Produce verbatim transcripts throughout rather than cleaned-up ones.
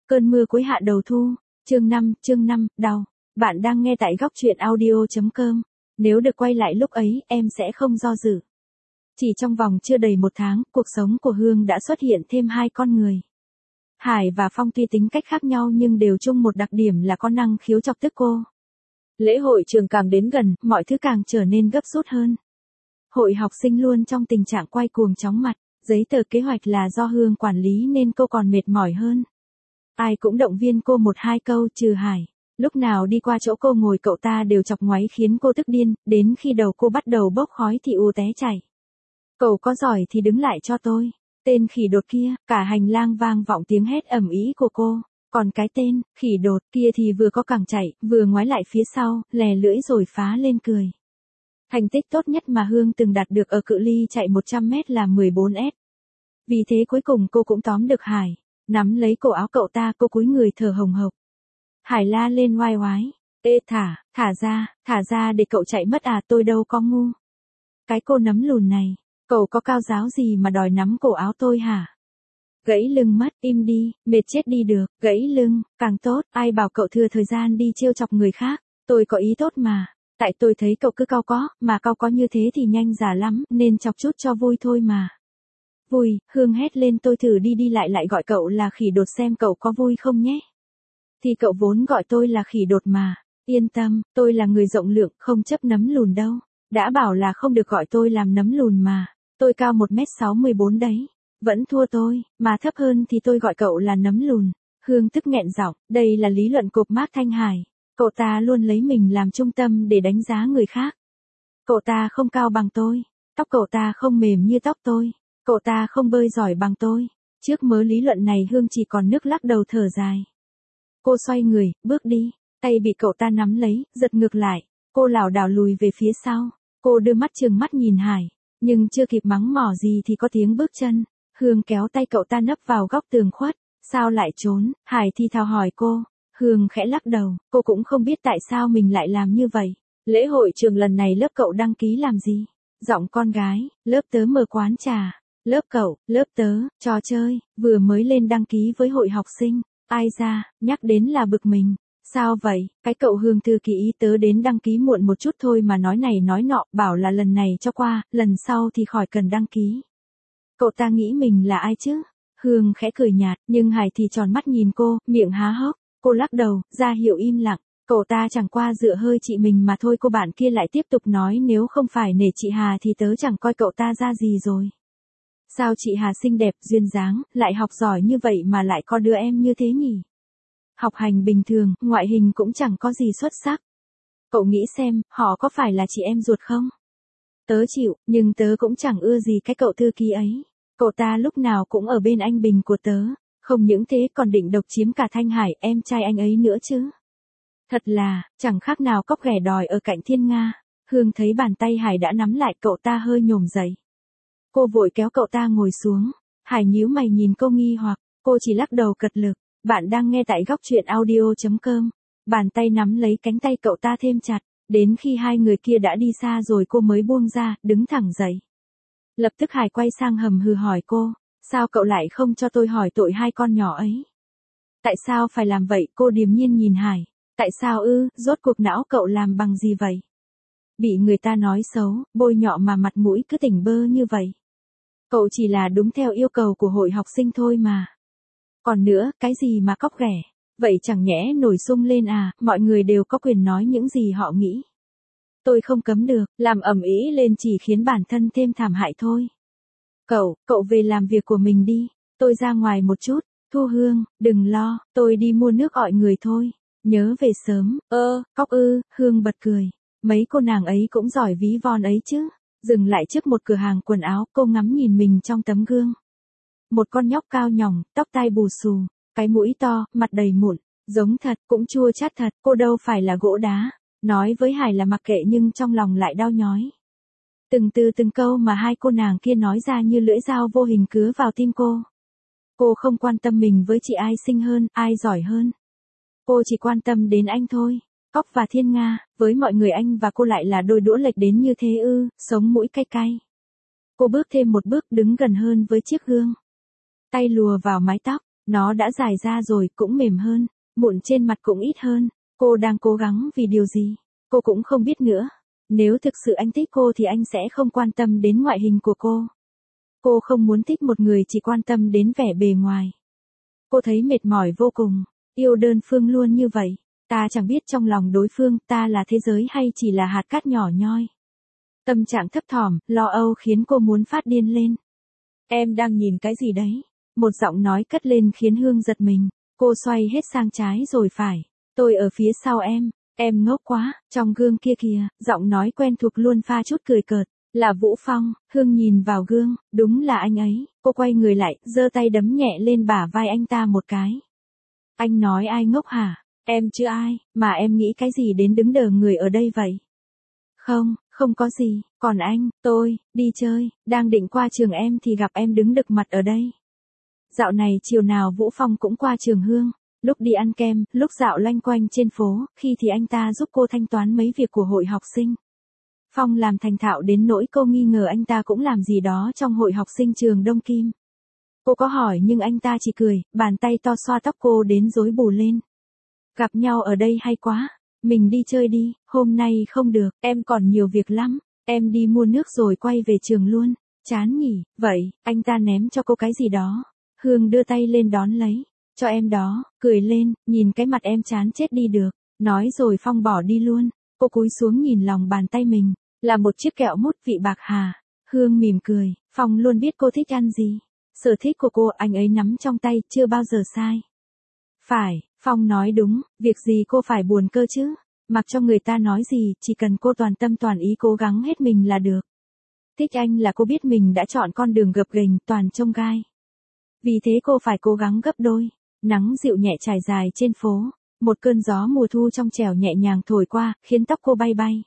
Cơn mưa cuối hạ đầu thu, chương năm, chương năm, đau. Bạn đang nghe tại góc truyện audio chấm com. Nếu được quay lại lúc ấy, em sẽ không do dự. Chỉ trong vòng chưa đầy một tháng, cuộc sống của Hương đã xuất hiện thêm hai con người. Hải và Phong tuy tính cách khác nhau nhưng đều chung một đặc điểm là có năng khiếu chọc tức cô. Lễ hội trường càng đến gần, mọi thứ càng trở nên gấp rút hơn. Hội học sinh luôn trong tình trạng quay cuồng chóng mặt, giấy tờ kế hoạch là do Hương quản lý nên cô còn mệt mỏi hơn. Ai cũng động viên cô một hai câu trừ Hải. Lúc nào đi qua chỗ cô ngồi cậu ta đều chọc ngoáy khiến cô tức điên, đến khi đầu cô bắt đầu bốc khói thì ù té chảy. Cậu có giỏi thì đứng lại cho tôi. Tên khỉ đột kia, cả hành lang vang vọng tiếng hét ầm ĩ của cô. Còn cái tên, khỉ đột kia thì vừa có cẳng chạy, vừa ngoái lại phía sau, lè lưỡi rồi phá lên cười. Thành tích tốt nhất mà Hương từng đạt được ở cự ly chạy một trăm mét là mười bốn ét. Vì thế cuối cùng cô cũng tóm được Hải. Nắm lấy cổ áo cậu ta cô cúi người thở hồng hộc. Hải la lên oai oái. Ê thả, thả ra, thả ra để cậu chạy mất à, tôi đâu có ngu. Cái cô nấm lùn này, cậu có cao giáo gì mà đòi nắm cổ áo tôi hả? Gãy lưng mất, im đi, mệt chết đi được, gãy lưng, càng tốt, ai bảo cậu thừa thời gian đi trêu chọc người khác, tôi có ý tốt mà, tại tôi thấy cậu cứ cau có, mà cau có như thế thì nhanh già lắm, nên chọc chút cho vui thôi mà. Vui, Hương hét lên tôi thử đi đi lại lại gọi cậu là khỉ đột xem cậu có vui không nhé. Thì cậu vốn gọi tôi là khỉ đột mà, yên tâm, tôi là người rộng lượng, không chấp nấm lùn đâu. Đã bảo là không được gọi tôi làm nấm lùn mà, tôi cao một mét sáu mươi bốn đấy. Vẫn thua tôi, mà thấp hơn thì tôi gọi cậu là nấm lùn. Hương tức nghẹn giọng, đây là lý luận cộp Mác Thanh Hải. Cậu ta luôn lấy mình làm trung tâm để đánh giá người khác. Cậu ta không cao bằng tôi, tóc cậu ta không mềm như tóc tôi, cậu ta không bơi giỏi bằng tôi. Trước mớ lý luận này Hương chỉ còn nước lắc đầu thở dài. Cô xoay người, bước đi, tay bị cậu ta nắm lấy, giật ngược lại. Cô lảo đảo lùi về phía sau. Cô đưa mắt trừng mắt nhìn Hải, nhưng chưa kịp mắng mỏ gì thì có tiếng bước chân. Hương kéo tay cậu ta nấp vào góc tường khuất. Sao lại trốn? Hải thì thào hỏi cô. Hương khẽ lắc đầu, cô cũng không biết tại sao mình lại làm như vậy. Lễ hội trường lần này lớp cậu đăng ký làm gì? Giọng con gái, lớp tớ mở quán trà. Lớp cậu, lớp tớ, trò chơi, vừa mới lên đăng ký với hội học sinh. Ai ra, nhắc đến là bực mình. Sao vậy, cái cậu Hương thư ký ý tớ đến đăng ký muộn một chút thôi mà nói này nói nọ, bảo là lần này cho qua, lần sau thì khỏi cần đăng ký. Cậu ta nghĩ mình là ai chứ? Hương khẽ cười nhạt, nhưng Hải thì tròn mắt nhìn cô, miệng há hốc. Cô lắc đầu, ra hiệu im lặng. Cậu ta chẳng qua dựa hơi chị mình mà thôi. Cô bạn kia lại tiếp tục nói nếu không phải nể chị Hà thì tớ chẳng coi cậu ta ra gì rồi. Sao chị Hà xinh đẹp, duyên dáng, lại học giỏi như vậy mà lại có đứa em như thế nhỉ? Học hành bình thường, ngoại hình cũng chẳng có gì xuất sắc. Cậu nghĩ xem, họ có phải là chị em ruột không? Tớ chịu, nhưng tớ cũng chẳng ưa gì cái cậu thư ký ấy. Cậu ta lúc nào cũng ở bên anh Bình của tớ. Không những thế còn định độc chiếm cả Thanh Hải, em trai anh ấy nữa chứ. Thật là, chẳng khác nào cóc ghẻ đòi ở cạnh thiên nga. Hương thấy bàn tay Hải đã nắm lại cậu ta hơi nhổm dậy. Cô vội kéo cậu ta ngồi xuống. Hải nhíu mày nhìn cô nghi hoặc, cô chỉ lắc đầu cật lực. Bạn đang nghe tại góc truyện audio chấm com. Bàn tay nắm lấy cánh tay cậu ta thêm chặt. Đến khi hai người kia đã đi xa rồi cô mới buông ra, đứng thẳng dậy. Lập tức Hải quay sang hầm hừ hỏi cô. Sao cậu lại không cho tôi hỏi tội hai con nhỏ ấy? Tại sao phải làm vậy? Cô điềm nhiên nhìn Hải. Tại sao ư, rốt cuộc não cậu làm bằng gì vậy? Bị người ta nói xấu, bôi nhọ mà mặt mũi cứ tỉnh bơ như vậy. Cậu chỉ là đúng theo yêu cầu của hội học sinh thôi mà. Còn nữa, cái gì mà cóc ghẻ? Vậy chẳng nhẽ nổi sung lên à, mọi người đều có quyền nói những gì họ nghĩ. Tôi không cấm được, làm ầm ĩ lên chỉ khiến bản thân thêm thảm hại thôi. Cậu, cậu về làm việc của mình đi, tôi ra ngoài một chút. Thu Hương, đừng lo, tôi đi mua nước ọi người thôi. Nhớ về sớm. Ơ, cóc ư, Hương bật cười. Mấy cô nàng ấy cũng giỏi ví von ấy chứ. Dừng lại trước một cửa hàng quần áo, cô ngắm nhìn mình trong tấm gương. Một con nhóc cao nhỏng, tóc tai bù xù, cái mũi to, mặt đầy mụn, giống thật, cũng chua chát thật, cô đâu phải là gỗ đá. Nói với Hải là mặc kệ nhưng trong lòng lại đau nhói. Từng từ từng câu mà hai cô nàng kia nói ra như lưỡi dao vô hình cứa vào tim cô. Cô không quan tâm mình với chị ai xinh hơn, ai giỏi hơn. Cô chỉ quan tâm đến anh thôi. Cóc và Thiên Nga, với mọi người anh và cô lại là đôi đũa lệch đến như thế ư, sống mũi cay cay. Cô bước thêm một bước đứng gần hơn với chiếc gương. Tay lùa vào mái tóc, Nó đã dài ra rồi, cũng mềm hơn, mụn trên mặt cũng ít hơn. Cô đang cố gắng vì điều gì? Cô cũng không biết nữa. Nếu thực sự anh thích cô thì anh sẽ không quan tâm đến ngoại hình của cô. Cô không muốn thích một người chỉ quan tâm đến vẻ bề ngoài. Cô thấy mệt mỏi vô cùng. Yêu đơn phương luôn như vậy. Ta chẳng biết trong lòng đối phương ta là thế giới hay chỉ là hạt cát nhỏ nhoi. Tâm trạng thấp thỏm, lo âu khiến cô muốn phát điên lên. Em đang nhìn cái gì đấy? Một giọng nói cất lên khiến Hương giật mình. Cô xoay hết sang trái rồi phải. Tôi ở phía sau em. Em ngốc quá, trong gương kia kìa, giọng nói quen thuộc luôn pha chút cười cợt. Là Vũ Phong. Hương nhìn vào gương, đúng là anh ấy. Cô quay người lại, giơ tay đấm nhẹ lên bả vai anh ta một cái. Anh nói ai ngốc hả? Em chứ ai, mà em nghĩ cái gì đến đứng đờ người ở đây vậy? Không, không có gì, còn anh, tôi, đi chơi, đang định qua trường em thì gặp em đứng đực mặt ở đây. Dạo này chiều nào Vũ Phong cũng qua trường Hương, lúc đi ăn kem, lúc dạo loanh quanh trên phố, khi thì anh ta giúp cô thanh toán mấy việc của hội học sinh. Phong làm thành thạo đến nỗi cô nghi ngờ anh ta cũng làm gì đó trong hội học sinh trường Đông Kim. Cô có hỏi nhưng anh ta chỉ cười, bàn tay to xoa tóc cô đến rối bù lên. Gặp nhau ở đây hay quá, mình đi chơi đi, hôm nay không được, em còn nhiều việc lắm, em đi mua nước rồi quay về trường luôn, chán nhỉ, vậy, anh ta ném cho cô cái gì đó. Hương đưa tay lên đón lấy, cho em đó, cười lên, nhìn cái mặt em chán chết đi được, nói rồi Phong bỏ đi luôn, cô cúi xuống nhìn lòng bàn tay mình, là một chiếc kẹo mút vị bạc hà. Hương mỉm cười, Phong luôn biết cô thích ăn gì, sở thích của cô anh ấy nắm trong tay, chưa bao giờ sai. Phải, Phong nói đúng, việc gì cô phải buồn cơ chứ, mặc cho người ta nói gì, chỉ cần cô toàn tâm toàn ý cố gắng hết mình là được. Thích anh là cô biết mình đã chọn con đường gập ghềnh toàn chông gai. Vì thế cô phải cố gắng gấp đôi. Nắng dịu nhẹ trải dài trên phố, một cơn gió mùa thu trong trẻo nhẹ nhàng thổi qua, khiến tóc cô bay bay.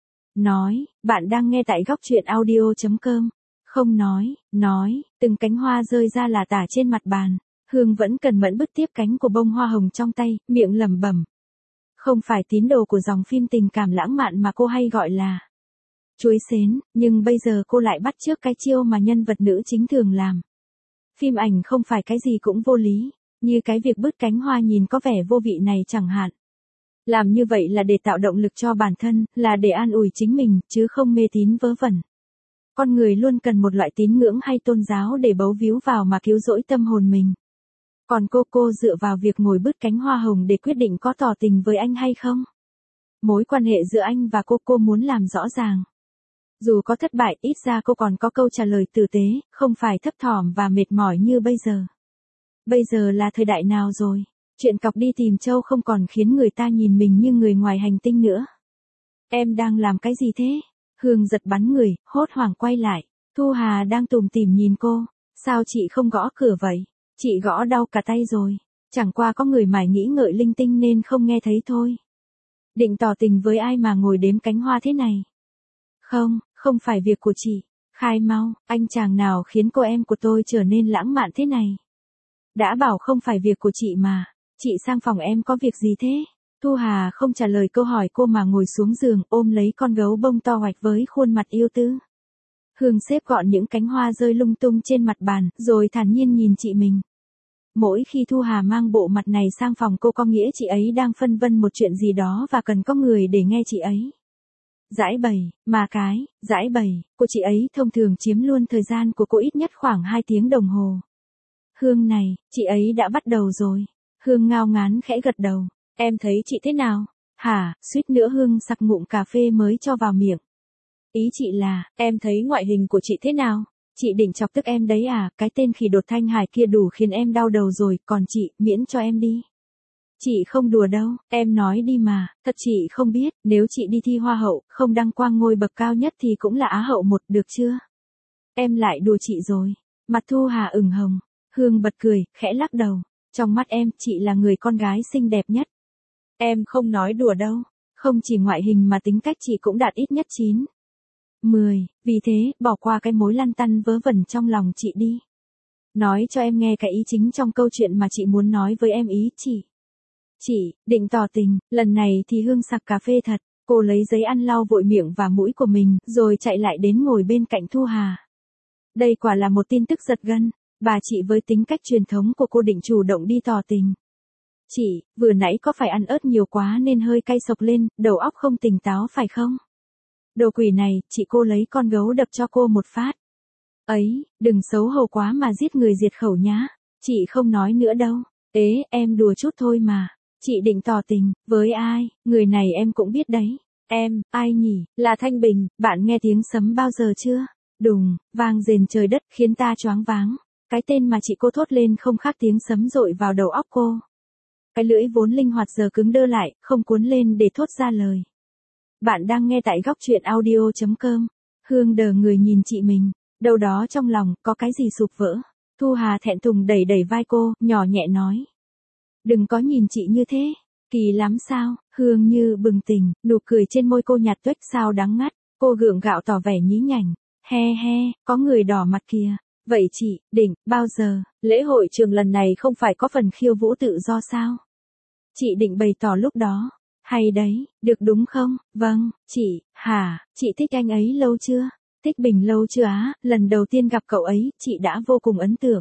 Nói, bạn đang nghe tại góc truyện audio chấm com. Không nói, nói, từng cánh hoa rơi ra là tả trên mặt bàn. Hương vẫn cần mẫn bứt tiếp cánh của bông hoa hồng trong tay, miệng lẩm bẩm. Không phải tín đồ của dòng phim tình cảm lãng mạn mà cô hay gọi là chuối xến, nhưng bây giờ cô lại bắt chước cái chiêu mà nhân vật nữ chính thường làm. Phim ảnh không phải cái gì cũng vô lý, như cái việc bứt cánh hoa nhìn có vẻ vô vị này chẳng hạn. Làm như vậy là để tạo động lực cho bản thân, là để an ủi chính mình, chứ không mê tín vớ vẩn. Con người luôn cần một loại tín ngưỡng hay tôn giáo để bấu víu vào mà cứu rỗi tâm hồn mình. Còn cô cô dựa vào việc ngồi bứt cánh hoa hồng để quyết định có tỏ tình với anh hay không? Mối quan hệ giữa anh và cô cô muốn làm rõ ràng. Dù có thất bại, ít ra cô còn có câu trả lời tử tế, không phải thấp thỏm và mệt mỏi như bây giờ. Bây giờ là thời đại nào rồi? Chuyện cọc đi tìm Châu không còn khiến người ta nhìn mình như người ngoài hành tinh nữa. Em đang làm cái gì thế? Hương giật bắn người, hốt hoảng quay lại. Thu Hà đang tủm tỉm nhìn cô. Sao chị không gõ cửa vậy? Chị gõ đau cả tay rồi. Chẳng qua có người mải nghĩ ngợi linh tinh nên không nghe thấy thôi. Định tỏ tình với ai mà ngồi đếm cánh hoa thế này? Không, không phải việc của chị. Khai mau, anh chàng nào khiến cô em của tôi trở nên lãng mạn thế này? Đã bảo không phải việc của chị mà. Chị sang phòng em có việc gì thế? Thu Hà không trả lời câu hỏi cô mà ngồi xuống giường ôm lấy con gấu bông to hoạch với khuôn mặt yêu tư. Hương xếp gọn những cánh hoa rơi lung tung trên mặt bàn, rồi thản nhiên nhìn chị mình. Mỗi khi Thu Hà mang bộ mặt này sang phòng cô có nghĩa chị ấy đang phân vân một chuyện gì đó và cần có người để nghe chị ấy. Giải bày, mà cái, giải bày, của chị ấy thông thường chiếm luôn thời gian của cô ít nhất khoảng hai tiếng đồng hồ. Hương này, chị ấy đã bắt đầu rồi. Hương ngao ngán khẽ gật đầu. Em thấy chị thế nào? Hả, suýt nữa Hương sặc ngụm cà phê mới cho vào miệng. Ý chị là, em thấy ngoại hình của chị thế nào? Chị định chọc tức em đấy à, cái tên khỉ đột thanh hải kia đủ khiến em đau đầu rồi, còn chị, miễn cho em đi. Chị không đùa đâu, em nói đi mà, thật chị không biết, nếu chị đi thi hoa hậu, không đăng quang ngôi bậc cao nhất thì cũng là á hậu một, được chưa? Em lại đùa chị rồi. Mặt Thu Hà ửng hồng, Hương bật cười, khẽ lắc đầu. Trong mắt em, chị là người con gái xinh đẹp nhất. Em không nói đùa đâu, không chỉ ngoại hình mà tính cách chị cũng đạt ít nhất chín. mười, vì thế, bỏ qua cái mối lăn tăn vớ vẩn trong lòng chị đi. Nói cho em nghe cái ý chính trong câu chuyện mà chị muốn nói với em ý chị. Chị, định tỏ tình, lần này thì Hương sặc cà phê thật, cô lấy giấy ăn lau vội miệng và mũi của mình, rồi chạy lại đến ngồi bên cạnh Thu Hà. Đây quả là một tin tức giật gân, Bà chị với tính cách truyền thống của cô định chủ động đi tỏ tình. Chị, vừa nãy có phải ăn ớt nhiều quá nên hơi cay sộc lên, đầu óc không tỉnh táo phải không? Đồ quỷ này, chị cô lấy con gấu đập cho cô một phát. Ấy, đừng xấu hổ quá mà giết người diệt khẩu nhá. Chị không nói nữa đâu. Ế, em đùa chút thôi mà. Chị định tỏ tình, với ai, người này em cũng biết đấy. Em, ai nhỉ, là Thanh Bình, bạn nghe tiếng sấm bao giờ chưa? Đùng, vang rền trời đất khiến ta choáng váng. Cái tên mà chị cô thốt lên không khác tiếng sấm dội vào đầu óc cô. Cái lưỡi vốn linh hoạt giờ cứng đơ lại, không cuốn lên để thốt ra lời. Bạn đang nghe tại góc truyện audio chấm com. Hương đờ người nhìn chị mình, đâu đó trong lòng có cái gì sụp vỡ. Thu Hà thẹn thùng đẩy đẩy vai cô, nhỏ nhẹ nói. Đừng có nhìn chị như thế, kỳ lắm sao? Hương như bừng tỉnh, nụ cười trên môi cô nhạt tuếch sao đắng ngắt. Cô gượng gạo tỏ vẻ nhí nhảnh. He he, có người đỏ mặt kìa. Vậy chị, định, bao giờ, lễ hội trường lần này không phải có phần khiêu vũ tự do sao? Chị định bày tỏ lúc đó. Hay đấy, được đúng không? Vâng, chị, hả, chị thích anh ấy lâu chưa? Thích Bình lâu chưa á? Lần đầu tiên gặp cậu ấy, chị đã vô cùng ấn tượng.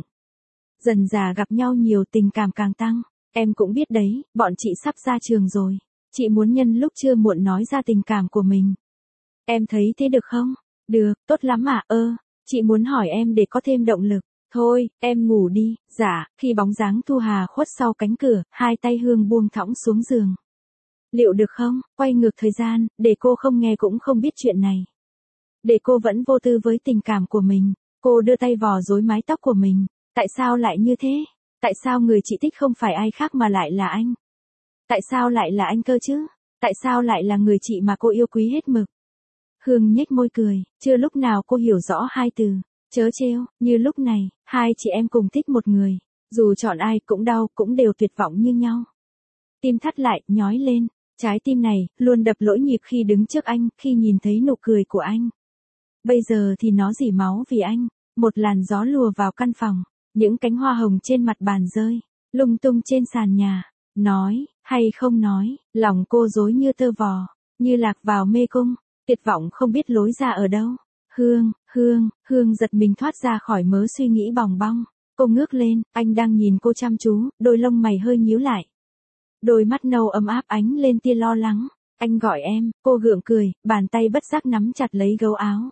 Dần dà gặp nhau nhiều tình cảm càng tăng. Em cũng biết đấy, bọn chị sắp ra trường rồi. Chị muốn nhân lúc chưa muộn nói ra tình cảm của mình. Em thấy thế được không? Được, tốt lắm à, ơ. Chị muốn hỏi em để có thêm động lực. Thôi, em ngủ đi. Dạ, khi bóng dáng Thu Hà khuất sau cánh cửa, hai tay Hương buông thõng xuống giường. Liệu được không? Quay ngược thời gian, để cô không nghe cũng không biết chuyện này. Để cô vẫn vô tư với tình cảm của mình. Cô đưa tay vò rối mái tóc của mình. Tại sao lại như thế? Tại sao người chị thích không phải ai khác mà lại là anh? Tại sao lại là anh cơ chứ? Tại sao lại là người chị mà cô yêu quý hết mực? Hương nhếch môi cười, chưa lúc nào cô hiểu rõ hai từ, chớ trêu, như lúc này, hai chị em cùng thích một người, dù chọn ai cũng đau, cũng đều tuyệt vọng như nhau. Tim thắt lại, nhói lên, trái tim này, luôn đập lỗi nhịp khi đứng trước anh, khi nhìn thấy nụ cười của anh. Bây giờ thì nó rỉ máu vì anh, một làn gió lùa vào căn phòng, những cánh hoa hồng trên mặt bàn rơi, lung tung trên sàn nhà, nói, hay không nói, lòng cô rối như tơ vò, như lạc vào mê cung. Tuyệt vọng không biết lối ra ở đâu. Hương, Hương, Hương giật mình thoát ra khỏi mớ suy nghĩ bòng bong. Cô ngước lên, anh đang nhìn cô chăm chú, đôi lông mày hơi nhíu lại. Đôi mắt nâu ấm áp ánh lên tia lo lắng. Anh gọi em, cô gượng cười, bàn tay bất giác nắm chặt lấy gấu áo.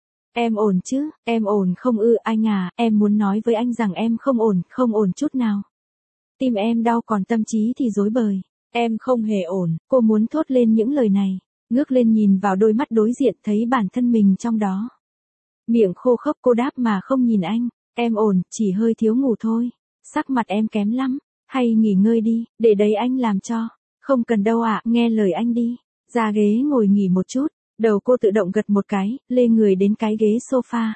Em ổn chứ, em ổn không ư anh à, em muốn nói với anh rằng em không ổn, không ổn chút nào. Tim em đau còn tâm trí thì rối bời. Em không hề ổn, cô muốn thốt lên những lời này. Ngước lên nhìn vào đôi mắt đối diện thấy bản thân mình trong đó. Miệng khô khốc cô đáp mà không nhìn anh. Em ổn, chỉ hơi thiếu ngủ thôi. Sắc mặt em kém lắm. Hay nghỉ ngơi đi, để đấy anh làm cho. Không cần đâu ạ, nghe lời anh đi. Ra ghế ngồi nghỉ một chút. Đầu cô tự động gật một cái, lê người đến cái ghế sofa.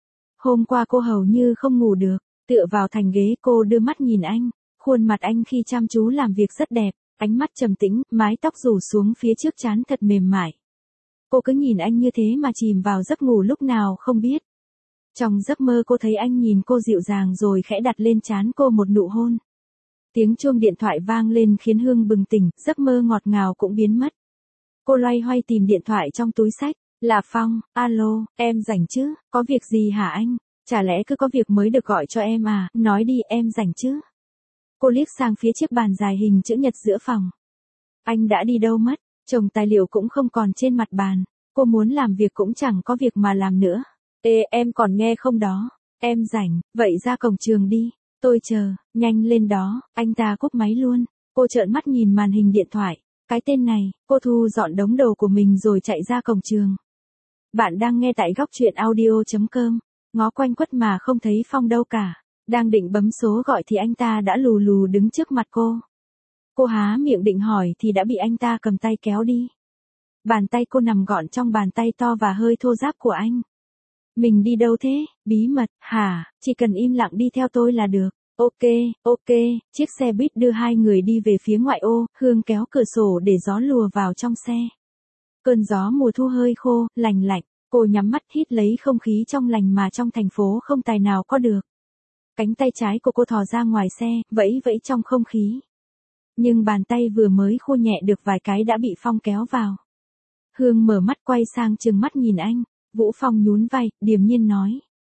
Hôm qua cô hầu như không ngủ được. Tựa vào thành ghế cô đưa mắt nhìn anh. Khuôn mặt anh khi chăm chú làm việc rất đẹp. Ánh mắt trầm tĩnh, mái tóc rủ xuống phía trước trán thật mềm mại. Cô cứ nhìn anh như thế mà chìm vào giấc ngủ lúc nào không biết. Trong giấc mơ cô thấy anh nhìn cô dịu dàng rồi khẽ đặt lên trán cô một nụ hôn. Tiếng chuông điện thoại vang lên khiến Hương bừng tỉnh, giấc mơ ngọt ngào cũng biến mất. Cô loay hoay tìm điện thoại trong túi xách. Là Phong, alo, em rảnh chứ, có việc gì hả anh? Chả lẽ cứ có việc mới được gọi cho em à, nói đi em rảnh chứ. Cô liếc sang phía chiếc bàn dài hình chữ nhật giữa phòng. Anh đã đi đâu mất, chồng tài liệu cũng không còn trên mặt bàn. Cô muốn làm việc cũng chẳng có việc mà làm nữa. Ê em còn nghe không đó, em rảnh, vậy ra cổng trường đi, tôi chờ, nhanh lên đó, anh ta cúp máy luôn. Cô trợn mắt nhìn màn hình điện thoại, cái tên này, cô thu dọn đống đồ của mình rồi chạy ra cổng trường. Bạn đang nghe tại góc truyện audio chấm com, ngó quanh quất mà không thấy Phong đâu cả. Đang định bấm số gọi thì anh ta đã lù lù đứng trước mặt cô. Cô há miệng định hỏi thì đã bị anh ta cầm tay kéo đi. Bàn tay cô nằm gọn trong bàn tay to và hơi thô ráp của anh. Mình đi đâu thế? Bí mật, hả? Chỉ cần im lặng đi theo tôi là được. Ok, ok, chiếc xe buýt đưa hai người đi về phía ngoại ô, Hương kéo cửa sổ để gió lùa vào trong xe. Cơn gió mùa thu hơi khô, lành lạnh, cô nhắm mắt hít lấy không khí trong lành mà trong thành phố không tài nào có được. Cánh tay trái của cô thò ra ngoài xe, vẫy vẫy trong không khí. Nhưng bàn tay vừa mới khô nhẹ được vài cái đã bị Phong kéo vào. Hương mở mắt quay sang trừng mắt nhìn anh, Vũ Phong nhún vai, điềm nhiên nói.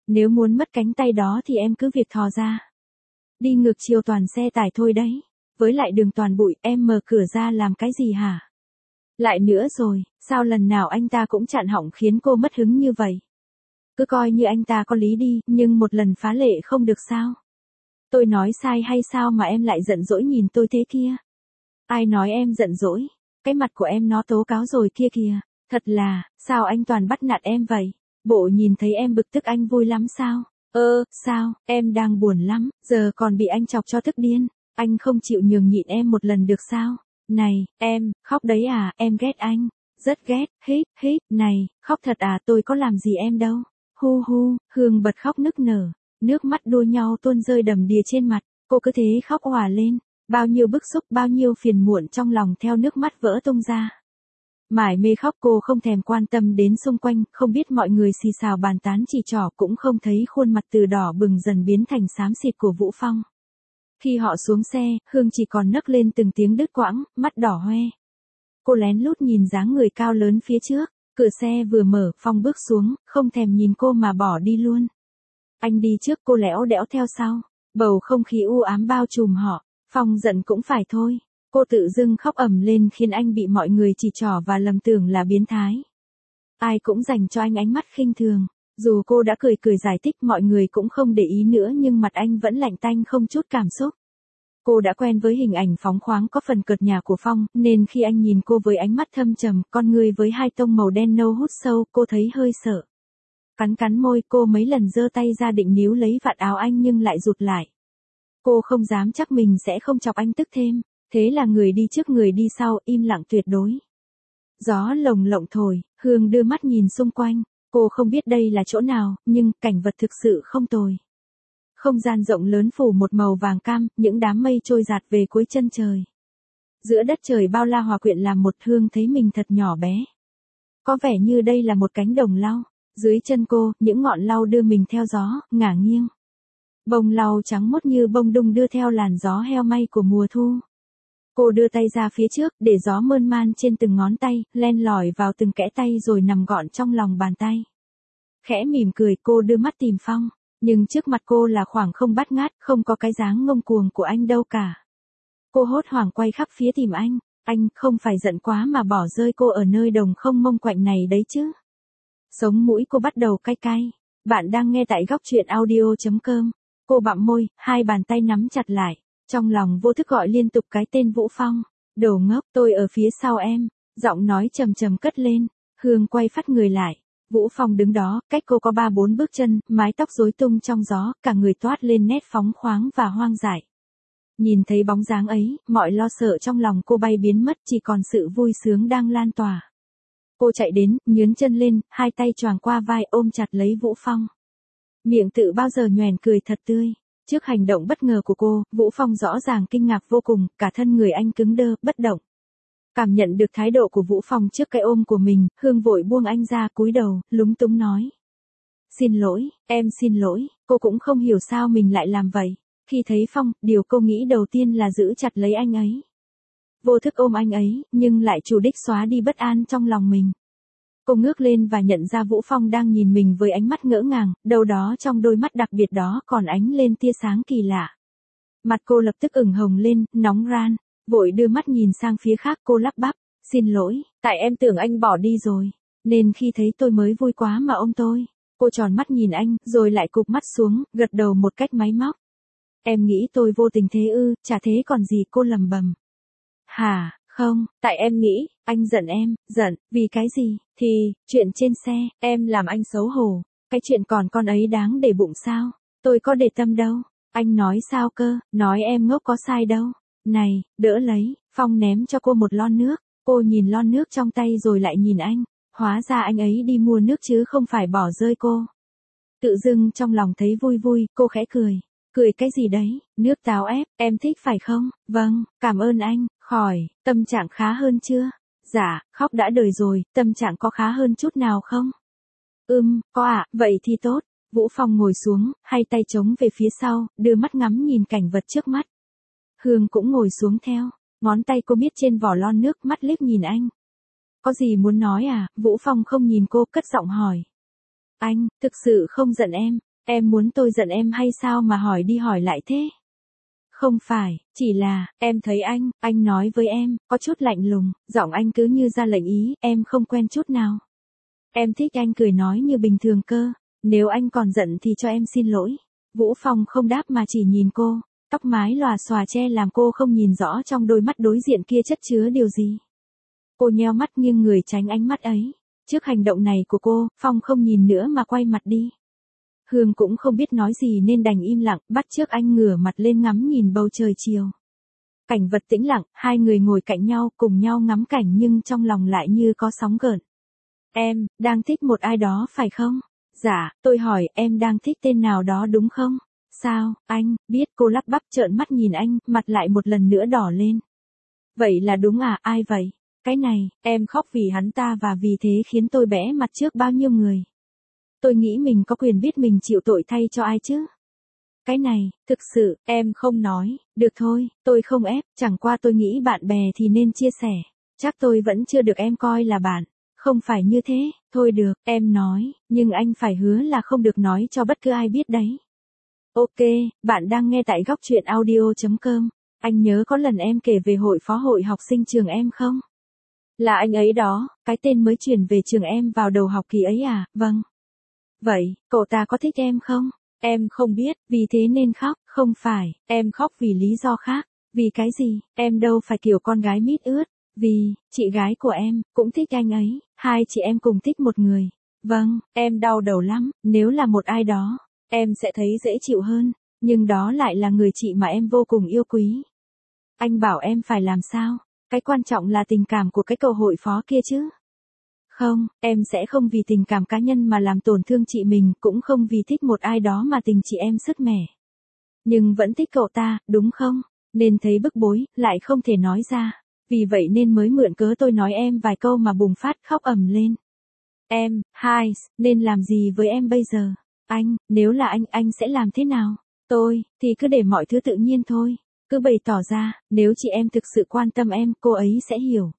Nếu muốn mất cánh tay đó thì em cứ việc thò ra. Đi ngược chiều toàn xe tải thôi đấy. Với lại đường toàn bụi, em mở cửa ra làm cái gì hả? Lại nữa rồi, sao lần nào anh ta cũng chặn họng khiến cô mất hứng như vậy? Cứ coi như anh ta có lý đi, nhưng một lần phá lệ không được sao? Tôi nói sai hay sao mà em lại giận dỗi nhìn tôi thế kia? Ai nói em giận dỗi? Cái mặt của em nó tố cáo rồi kia kìa. Thật là, sao anh toàn bắt nạt em vậy? Bộ nhìn thấy em bực tức anh vui lắm sao? Ơ, sao, em đang buồn lắm, giờ còn bị anh chọc cho tức điên. Anh không chịu nhường nhịn em một lần được sao? Này, em, khóc đấy à, em ghét anh. Rất ghét, hít, hít, này, khóc thật à, tôi có làm gì em đâu. Hu hu, Hương bật khóc nức nở. Nước mắt đua nhau tuôn rơi đầm đìa trên mặt, cô cứ thế khóc òa lên. Bao nhiêu bức xúc, bao nhiêu phiền muộn trong lòng theo nước mắt vỡ tung ra. Mải mê khóc cô không thèm quan tâm đến xung quanh, không biết mọi người xì xào bàn tán chỉ trỏ, cũng không thấy khuôn mặt từ đỏ bừng dần biến thành xám xịt của Vũ Phong. Khi họ xuống xe, Hương chỉ còn nấc lên từng tiếng đứt quãng, mắt đỏ hoe. Cô lén lút nhìn dáng người cao lớn phía trước, cửa xe vừa mở, Phong bước xuống, không thèm nhìn cô mà bỏ đi luôn. Anh đi trước, cô lẽo đẽo theo sau, bầu không khí u ám bao trùm họ. Phong giận cũng phải thôi. Cô tự dưng khóc ầm lên khiến anh bị mọi người chỉ trỏ và lầm tưởng là biến thái. Ai cũng dành cho anh ánh mắt khinh thường. Dù cô đã cười cười giải thích mọi người cũng không để ý nữa nhưng mặt anh vẫn lạnh tanh không chút cảm xúc. Cô đã quen với hình ảnh phóng khoáng có phần cợt nhả của Phong, nên khi anh nhìn cô với ánh mắt thâm trầm, con người với hai tông màu đen nâu hút sâu, cô thấy hơi sợ. Cắn cắn môi, cô mấy lần giơ tay ra định níu lấy vạt áo anh nhưng lại rụt lại. Cô không dám chắc mình sẽ không chọc anh tức thêm, thế là người đi trước người đi sau, im lặng tuyệt đối. Gió lồng lộng thổi, Hương đưa mắt nhìn xung quanh, cô không biết đây là chỗ nào, nhưng cảnh vật thực sự không tồi. Không gian rộng lớn phủ một màu vàng cam, những đám mây trôi dạt về cuối chân trời. Giữa đất trời bao la hòa quyện làm một, Hương thấy mình thật nhỏ bé. Có vẻ như đây là một cánh đồng lau, dưới chân cô, những ngọn lau đưa mình theo gió, ngả nghiêng. Bông lau trắng mốt như bông đung đưa theo làn gió heo may của mùa thu. Cô đưa tay ra phía trước, để gió mơn man trên từng ngón tay, len lỏi vào từng kẽ tay rồi nằm gọn trong lòng bàn tay. Khẽ mỉm cười, cô đưa mắt tìm Phong, nhưng trước mặt cô là khoảng không bát ngát, không có cái dáng ngông cuồng của anh đâu cả. Cô hốt hoảng quay khắp phía tìm anh, anh không phải giận quá mà bỏ rơi cô ở nơi đồng không mông quạnh này đấy chứ. Sống mũi cô bắt đầu cay cay. Bạn đang nghe tại góc truyện audio chấm com. Cô bặm môi, hai bàn tay nắm chặt lại, trong lòng vô thức gọi liên tục cái tên Vũ Phong. Đồ ngốc, tôi ở phía sau em, giọng nói trầm trầm cất lên. Hương quay phát người lại, Vũ Phong đứng đó, cách cô có ba bốn bước chân, mái tóc rối tung trong gió, cả người toát lên nét phóng khoáng và hoang dại. Nhìn thấy bóng dáng ấy, mọi lo sợ trong lòng cô bay biến mất, chỉ còn sự vui sướng đang lan tỏa. Cô chạy đến, nhướn chân lên, hai tay choàng qua vai ôm chặt lấy Vũ Phong. Miệng tự bao giờ nhoẻn cười thật tươi. Trước hành động bất ngờ của cô, Vũ Phong rõ ràng kinh ngạc vô cùng, cả thân người anh cứng đơ, bất động. Cảm nhận được thái độ của Vũ Phong trước cái ôm của mình, Hương vội buông anh ra, cúi đầu, lúng túng nói. Xin lỗi, em xin lỗi, cô cũng không hiểu sao mình lại làm vậy. Khi thấy Phong, điều cô nghĩ đầu tiên là giữ chặt lấy anh ấy. Vô thức ôm anh ấy, nhưng lại chủ đích xóa đi bất an trong lòng mình. Cô ngước lên và nhận ra Vũ Phong đang nhìn mình với ánh mắt ngỡ ngàng, đâu đó trong đôi mắt đặc biệt đó còn ánh lên tia sáng kỳ lạ. Mặt cô lập tức ửng hồng lên, nóng ran, vội đưa mắt nhìn sang phía khác, cô lắp bắp, xin lỗi, tại em tưởng anh bỏ đi rồi, nên khi thấy tôi mới vui quá mà ôm tôi. Cô tròn mắt nhìn anh, rồi lại cụp mắt xuống, gật đầu một cách máy móc. Em nghĩ tôi vô tình thế ư, chả thế còn gì, cô lầm bầm. Hả, không, tại em nghĩ, anh giận em, giận, vì cái gì, thì, chuyện trên xe, em làm anh xấu hổ, cái chuyện còn con ấy đáng để bụng sao, tôi có để tâm đâu, anh nói sao cơ, nói em ngốc có sai đâu, này, đỡ lấy, Phong ném cho cô một lon nước, cô nhìn lon nước trong tay rồi lại nhìn anh, hóa ra anh ấy đi mua nước chứ không phải bỏ rơi cô. Tự dưng trong lòng thấy vui vui, cô khẽ cười. Cười cái gì đấy, nước táo ép, em thích phải không? Vâng, cảm ơn anh, khỏi, tâm trạng khá hơn chưa? Dạ, khóc đã đời rồi, tâm trạng có khá hơn chút nào không? Ừm, có ạ, à, vậy thì tốt. Vũ Phong ngồi xuống, hai tay chống về phía sau, đưa mắt ngắm nhìn cảnh vật trước mắt. Hương cũng ngồi xuống theo, ngón tay cô miết trên vỏ lon nước, mắt liếc nhìn anh. Có gì muốn nói à? Vũ Phong không nhìn cô, cất giọng hỏi. Anh, thực sự không giận em. Em muốn tôi giận em hay sao mà hỏi đi hỏi lại thế? Không phải, chỉ là, em thấy anh, anh nói với em, có chút lạnh lùng, giọng anh cứ như ra lệnh ý, em không quen chút nào. Em thích anh cười nói như bình thường cơ, nếu anh còn giận thì cho em xin lỗi. Vũ Phong không đáp mà chỉ nhìn cô, tóc mái lòa xòa che làm cô không nhìn rõ trong đôi mắt đối diện kia chất chứa điều gì. Cô nheo mắt nghiêng người tránh ánh mắt ấy. Trước hành động này của cô, Phong không nhìn nữa mà quay mặt đi. Hương cũng không biết nói gì nên đành im lặng, bắt chước anh ngửa mặt lên ngắm nhìn bầu trời chiều. Cảnh vật tĩnh lặng, hai người ngồi cạnh nhau cùng nhau ngắm cảnh nhưng trong lòng lại như có sóng gợn. Em, đang thích một ai đó phải không? Dạ, tôi hỏi em đang thích tên nào đó đúng không? Sao, anh, biết cô lắp bắp trợn mắt nhìn anh, mặt lại một lần nữa đỏ lên. Vậy là đúng à, ai vậy? Cái này, em khóc vì hắn ta và vì thế khiến tôi bẽ mặt trước bao nhiêu người. Tôi nghĩ mình có quyền biết mình chịu tội thay cho ai chứ. Cái này, thực sự, em không nói, được thôi, tôi không ép, chẳng qua tôi nghĩ bạn bè thì nên chia sẻ. Chắc tôi vẫn chưa được em coi là bạn. Không phải như thế, thôi được, em nói, nhưng anh phải hứa là không được nói cho bất cứ ai biết đấy. Ok, bạn đang nghe tại góc truyện audio chấm com. Anh nhớ có lần em kể về hội phó hội học sinh trường em không? Là anh ấy đó, cái tên mới chuyển về trường em vào đầu học kỳ ấy à, vâng. Vậy, cậu ta có thích em không? Em không biết, vì thế nên khóc, không phải, em khóc vì lý do khác. Vì cái gì, em đâu phải kiểu con gái mít ướt. Vì, chị gái của em, cũng thích anh ấy, hai chị em cùng thích một người. Vâng, em đau đầu lắm, nếu là một ai đó, em sẽ thấy dễ chịu hơn, nhưng đó lại là người chị mà em vô cùng yêu quý. Anh bảo em phải làm sao? Cái quan trọng là tình cảm của cái cậu hội phó kia chứ. Không, em sẽ không vì tình cảm cá nhân mà làm tổn thương chị mình, cũng không vì thích một ai đó mà tình chị em sứt mẻ. Nhưng vẫn thích cậu ta, đúng không? Nên thấy bức bối, lại không thể nói ra. Vì vậy nên mới mượn cớ tôi nói em vài câu mà bùng phát khóc ầm lên. Em, hai, nên làm gì với em bây giờ? Anh, nếu là anh, anh sẽ làm thế nào? Tôi, thì cứ để mọi thứ tự nhiên thôi. Cứ bày tỏ ra, nếu chị em thực sự quan tâm em, cô ấy sẽ hiểu.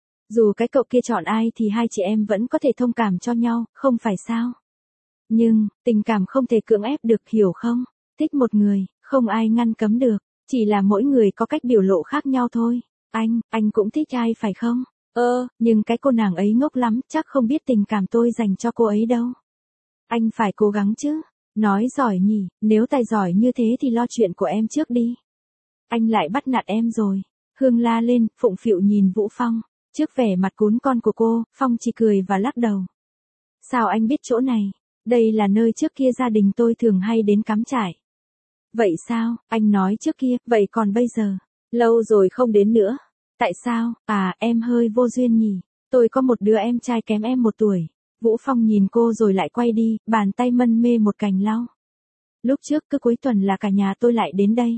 Dù cái cậu kia chọn ai thì hai chị em vẫn có thể thông cảm cho nhau, không phải sao? Nhưng, tình cảm không thể cưỡng ép được, hiểu không? Thích một người, không ai ngăn cấm được, chỉ là mỗi người có cách biểu lộ khác nhau thôi. Anh, anh cũng thích ai phải không? Ơ, nhưng cái cô nàng ấy ngốc lắm, chắc không biết tình cảm tôi dành cho cô ấy đâu. Anh phải cố gắng chứ. Nói giỏi nhỉ, nếu tài giỏi như thế thì lo chuyện của em trước đi. Anh lại bắt nạt em rồi. Hương la lên, phụng phịu nhìn Vũ Phong. Trước vẻ mặt cún con của cô, Phong chỉ cười và lắc đầu. Sao anh biết chỗ này? Đây là nơi trước kia gia đình tôi thường hay đến cắm trại. Vậy sao, anh nói trước kia, vậy còn bây giờ? Lâu rồi không đến nữa. Tại sao? À, em hơi vô duyên nhỉ. Tôi có một đứa em trai kém em một tuổi. Vũ Phong nhìn cô rồi lại quay đi, bàn tay mân mê một cành lau. Lúc trước cứ cuối tuần là cả nhà tôi lại đến đây.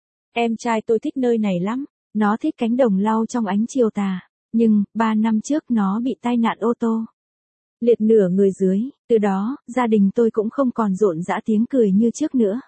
Em trai tôi thích nơi này lắm. Nó thích cánh đồng lau trong ánh chiều tà. Nhưng, ba năm trước nó bị tai nạn ô tô. Liệt nửa người dưới, từ đó, gia đình tôi cũng không còn rộn rã tiếng cười như trước nữa.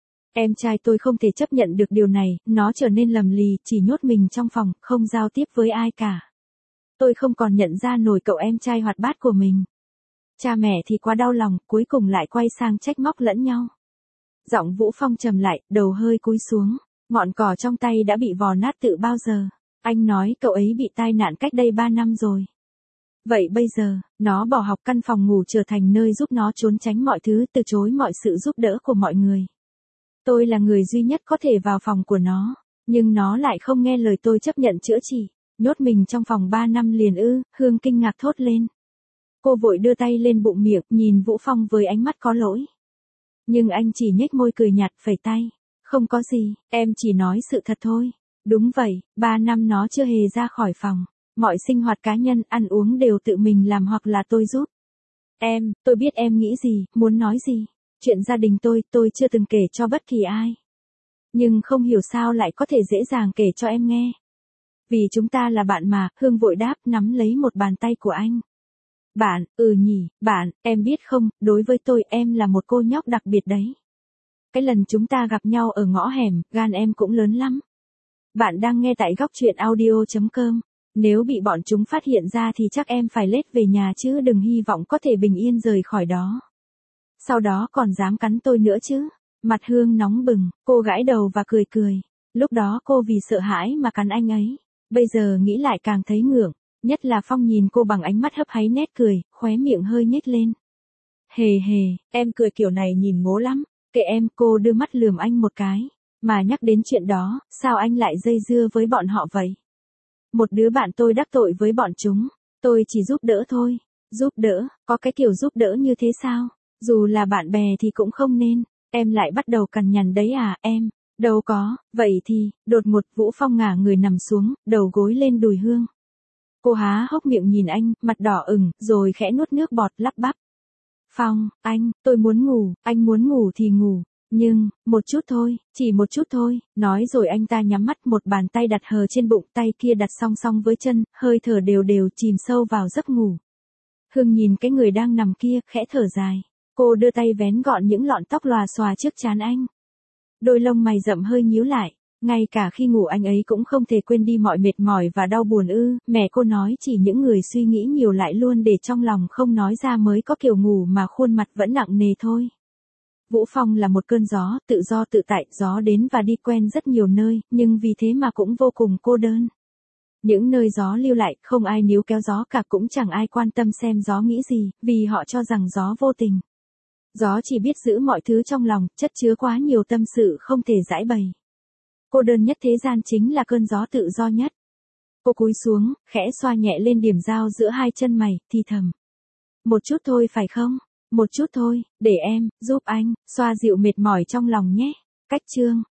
Em trai tôi không thể chấp nhận được điều này, nó trở nên lầm lì, chỉ nhốt mình trong phòng, không giao tiếp với ai cả. Tôi không còn nhận ra nổi cậu em trai hoạt bát của mình. Cha mẹ thì quá đau lòng, cuối cùng lại quay sang trách móc lẫn nhau. Giọng Vũ Phong trầm lại, đầu hơi cúi xuống, ngọn cỏ trong tay đã bị vò nát từ bao giờ. Anh nói cậu ấy bị tai nạn cách đây ba năm rồi. Vậy bây giờ, nó bỏ học, căn phòng ngủ trở thành nơi giúp nó trốn tránh mọi thứ, từ chối mọi sự giúp đỡ của mọi người. Tôi là người duy nhất có thể vào phòng của nó, nhưng nó lại không nghe lời tôi chấp nhận chữa trị, nhốt mình trong phòng ba năm liền ư, Hương kinh ngạc thốt lên. Cô vội đưa tay lên bụng miệng, nhìn Vũ Phong với ánh mắt có lỗi. Nhưng anh chỉ nhếch môi cười nhạt, phẩy tay. Không có gì, em chỉ nói sự thật thôi. Đúng vậy, ba năm nó chưa hề ra khỏi phòng. Mọi sinh hoạt cá nhân, ăn uống đều tự mình làm hoặc là tôi giúp. Em, tôi biết em nghĩ gì, muốn nói gì. Chuyện gia đình tôi, tôi chưa từng kể cho bất kỳ ai. Nhưng không hiểu sao lại có thể dễ dàng kể cho em nghe. Vì chúng ta là bạn mà, Hương vội đáp, nắm lấy một bàn tay của anh. Bạn, ừ nhỉ, bạn, em biết không, đối với tôi em là một cô nhóc đặc biệt đấy. Cái lần chúng ta gặp nhau ở ngõ hẻm, gan em cũng lớn lắm. Bạn đang nghe tại góc truyện audio chấm com. Nếu bị bọn chúng phát hiện ra thì chắc em phải lết về nhà chứ đừng hy vọng có thể bình yên rời khỏi đó. Sau đó còn dám cắn tôi nữa chứ. Mặt Hương nóng bừng, cô gãi đầu và cười cười. Lúc đó cô vì sợ hãi mà cắn anh ấy. Bây giờ nghĩ lại càng thấy ngượng. Nhất là Phong nhìn cô bằng ánh mắt hấp háy nét cười, khóe miệng hơi nhếch lên. Hề hề, em cười kiểu này nhìn ngố lắm. Kệ em, cô đưa mắt lườm anh một cái. Mà nhắc đến chuyện đó, sao anh lại dây dưa với bọn họ vậy? Một đứa bạn tôi đắc tội với bọn chúng. Tôi chỉ giúp đỡ thôi. Giúp đỡ, có cái kiểu giúp đỡ như thế sao? Dù là bạn bè thì cũng không nên. Em lại bắt đầu cằn nhằn đấy à, em? Đâu có, vậy thì, đột ngột Vũ Phong ngả người nằm xuống, đầu gối lên đùi Hương. Cô há hốc miệng nhìn anh, mặt đỏ ửng, rồi khẽ nuốt nước bọt lắp bắp. Phong, anh, tôi muốn ngủ, anh muốn ngủ thì ngủ. Nhưng, một chút thôi, chỉ một chút thôi, nói rồi anh ta nhắm mắt, một bàn tay đặt hờ trên bụng, tay kia đặt song song với chân, hơi thở đều đều chìm sâu vào giấc ngủ. Hương nhìn cái người đang nằm kia, khẽ thở dài. Cô đưa tay vén gọn những lọn tóc lòa xòa trước trán anh. Đôi lông mày rậm hơi nhíu lại. Ngay cả khi ngủ anh ấy cũng không thể quên đi mọi mệt mỏi và đau buồn ư. Mẹ cô nói chỉ những người suy nghĩ nhiều lại luôn để trong lòng không nói ra mới có kiểu ngủ mà khuôn mặt vẫn nặng nề thôi. Vũ Phong là một cơn gió, tự do tự tại, gió đến và đi quen rất nhiều nơi, nhưng vì thế mà cũng vô cùng cô đơn. Những nơi gió lưu lại, không ai níu kéo gió cả, cũng chẳng ai quan tâm xem gió nghĩ gì, vì họ cho rằng gió vô tình. Gió chỉ biết giữ mọi thứ trong lòng, chất chứa quá nhiều tâm sự không thể giải bày. Cô đơn nhất thế gian chính là cơn gió tự do nhất. Cô cúi xuống, khẽ xoa nhẹ lên điểm giao giữa hai chân mày, thì thầm. Một chút thôi phải không? Một chút thôi, để em, giúp anh, xoa dịu mệt mỏi trong lòng nhé. Cách chương.